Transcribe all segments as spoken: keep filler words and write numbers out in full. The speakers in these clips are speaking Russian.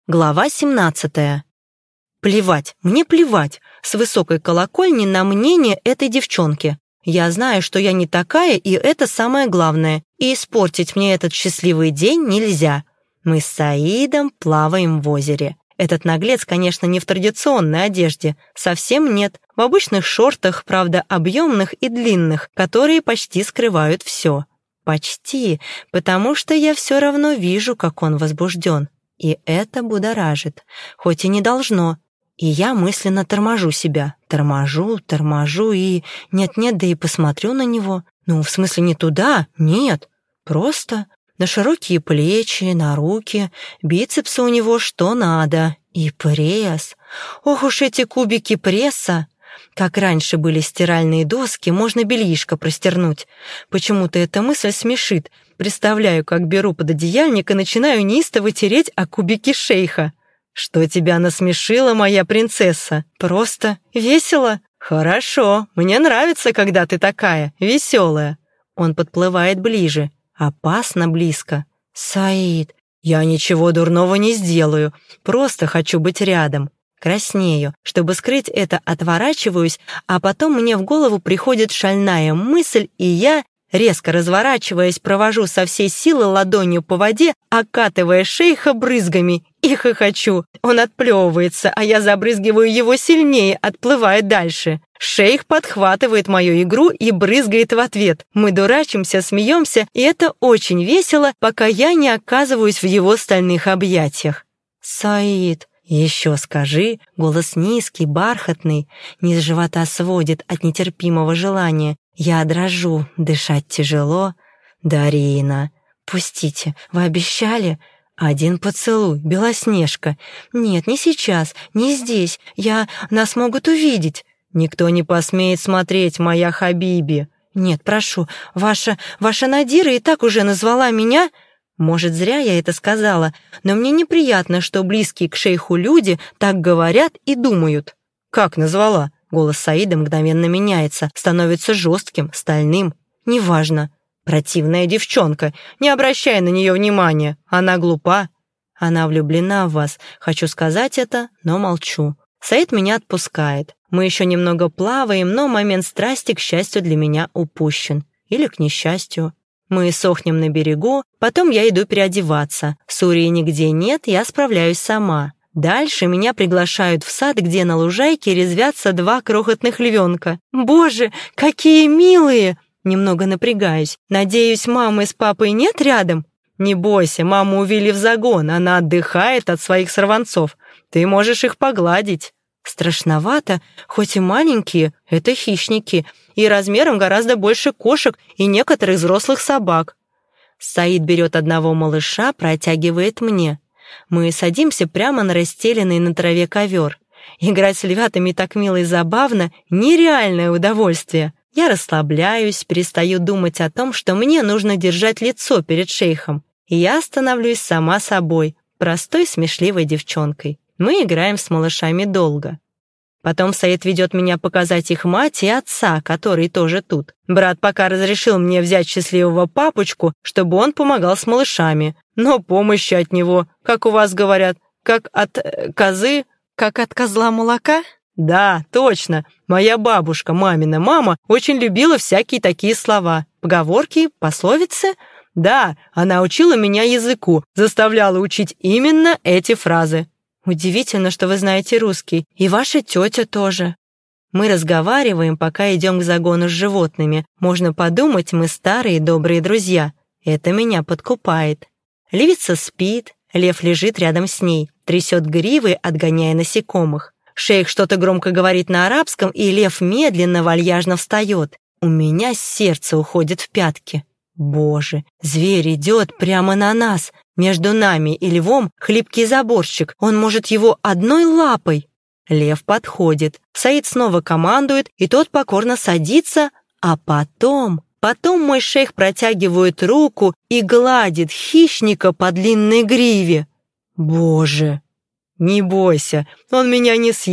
Глава семнадцатая. Плевать, мне плевать с высокой колокольни на мнение этой девчонки. Я знаю, что я не такая, и это самое главное. И испортить мне этот счастливый день нельзя. Мы с Саидом плаваем в озере. Этот наглец, конечно, не в традиционной одежде. Совсем нет. В обычных шортах, правда, объемных и длинных, которые почти скрывают все. Почти, потому что я все равно вижу, как он возбужден. И это будоражит, хоть и не должно. И я мысленно торможу себя. Торможу, торможу и... Нет-нет, да и посмотрю на него. Ну, в смысле, не туда, нет. Просто на широкие плечи, на руки. Бицепсы у него что надо. И пресс. Ох уж эти кубики пресса. Как раньше были стиральные доски, можно бельишко простернуть. Почему-то эта мысль смешит. Представляю, как беру пододеяльник и начинаю неистово тереть о кубики шейха. Что тебя насмешила, моя принцесса? Просто весело? Хорошо, мне нравится, когда ты такая, веселая. Он подплывает ближе, опасно близко. Саид, я ничего дурного не сделаю, просто хочу быть рядом. Краснею. Чтобы скрыть это, отворачиваюсь, а потом мне в голову приходит шальная мысль, и я, резко разворачиваясь, провожу со всей силы ладонью по воде, окатывая шейха брызгами, и хохочу. Он отплевывается, а я забрызгиваю его сильнее, отплывая дальше. Шейх подхватывает мою игру и брызгает в ответ. Мы дурачимся, смеемся, и это очень весело, пока я не оказываюсь в его стальных объятиях. «Саид!» «Еще скажи», голос низкий, бархатный, низ живота сводит от нетерпимого желания. Я дрожу, дышать тяжело. «Дарина, пустите, вы обещали?» «Один поцелуй, Белоснежка». «Нет, не сейчас, не здесь, я... нас могут увидеть». «Никто не посмеет смотреть, моя Хабиби». «Нет, прошу, ваша... ваша Надира и так уже назвала меня...» Может, зря я это сказала, но мне неприятно, что близкие к шейху люди так говорят и думают. «Как назвала?» Голос Саида мгновенно меняется, становится жестким, стальным. «Неважно. Противная девчонка. Не обращай на нее внимания. Она глупа. Она влюблена в вас. Хочу сказать это, но молчу». Саид меня отпускает. Мы еще немного плаваем, но момент страсти, к счастью, для меня упущен. Или к несчастью. Мы сохнем на берегу, потом я иду переодеваться. Сурии нигде нет, я справляюсь сама. Дальше меня приглашают в сад, где на лужайке резвятся два крохотных львенка. Боже, какие милые! Немного напрягаюсь. Надеюсь, мамы с папой нет рядом? Не бойся, маму увели в загон, она отдыхает от своих сорванцов. Ты можешь их погладить. Страшновато, хоть и маленькие, это хищники, и размером гораздо больше кошек и некоторых взрослых собак. Саид берет одного малыша, протягивает мне. Мы садимся прямо на расстеленный на траве ковер. Играть с львятами так мило и забавно — нереальное удовольствие. Я расслабляюсь, перестаю думать о том, что мне нужно держать лицо перед шейхом. И я становлюсь сама собой, простой смешливой девчонкой. Мы играем с малышами долго. Потом Саид ведет меня показать их мать и отца, который тоже тут. Брат пока разрешил мне взять счастливого папочку, чтобы он помогал с малышами. Но помощи от него, как у вас говорят, как от э, козы, как от козла молока? Да, точно. Моя бабушка, мамина мама, очень любила всякие такие слова. Поговорки, пословицы. Да, она учила меня языку, заставляла учить именно эти фразы. Удивительно, что вы знаете русский, и ваша тетя тоже. Мы разговариваем, пока идем к загону с животными. Можно подумать, мы старые добрые друзья. Это меня подкупает. Львица спит, лев лежит рядом с ней, трясет гривой, отгоняя насекомых. Шейх что-то громко говорит на арабском, и лев медленно, вальяжно встает. У меня сердце уходит в пятки. Боже, зверь идет прямо на нас. Между нами и львом хлипкий заборчик, он может его одной лапой. Лев подходит, Саид снова командует, и тот покорно садится, а потом... Потом мой шейх протягивает руку и гладит хищника по длинной гриве. Боже! Не бойся, он меня не съест.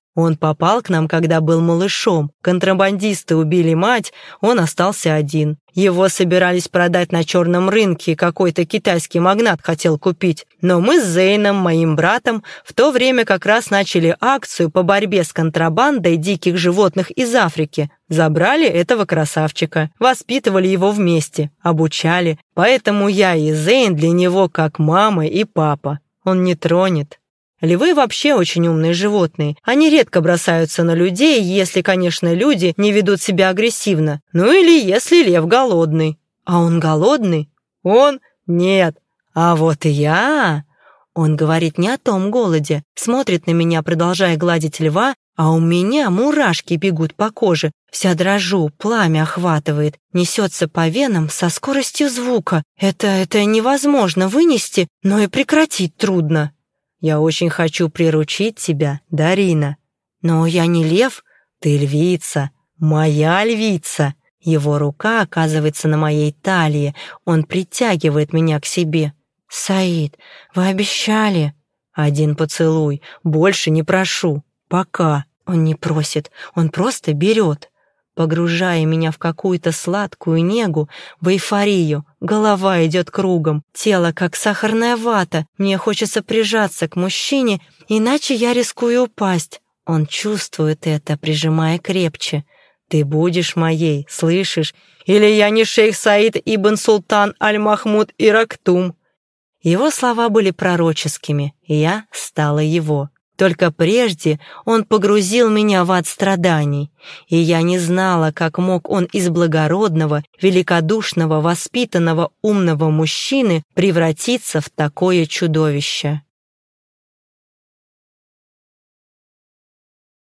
Он попал к нам, когда был малышом. Контрабандисты убили мать, он остался один. Его собирались продать на черном рынке, какой-то китайский магнат хотел купить. Но мы с Зейном, моим братом, в то время как раз начали акцию по борьбе с контрабандой диких животных из Африки. Забрали этого красавчика, воспитывали его вместе, обучали. Поэтому я и Зейн для него как мама и папа. Он не тронет. Львы вообще очень умные животные. Они редко бросаются на людей, если, конечно, люди не ведут себя агрессивно. Ну или если лев голодный. А он голодный? Он? Нет. А вот и я. Он говорит не о том голоде. Смотрит на меня, продолжая гладить льва, а у меня мурашки бегут по коже. Вся дрожу, пламя охватывает, несется по венам со скоростью звука. Это, это невозможно вынести, но и прекратить трудно. Я очень хочу приручить тебя, Дарина. Но я не лев, ты львица, моя львица. Его рука оказывается на моей талии, он притягивает меня к себе. Саид, вы обещали. Один поцелуй, больше не прошу, пока. Он не просит, он просто берет. Погружая меня в какую-то сладкую негу, в эйфорию. Голова идет кругом, тело как сахарная вата. Мне хочется прижаться к мужчине, иначе я рискую упасть. Он чувствует это, прижимая крепче. «Ты будешь моей, слышишь? Или я не шейх Саид ибн Султан Аль-Махмуд Ирактум». Его слова были пророческими, и я стала его. Только прежде он погрузил меня в ад страданий, и я не знала, как мог он из благородного, великодушного, воспитанного, умного мужчины превратиться в такое чудовище.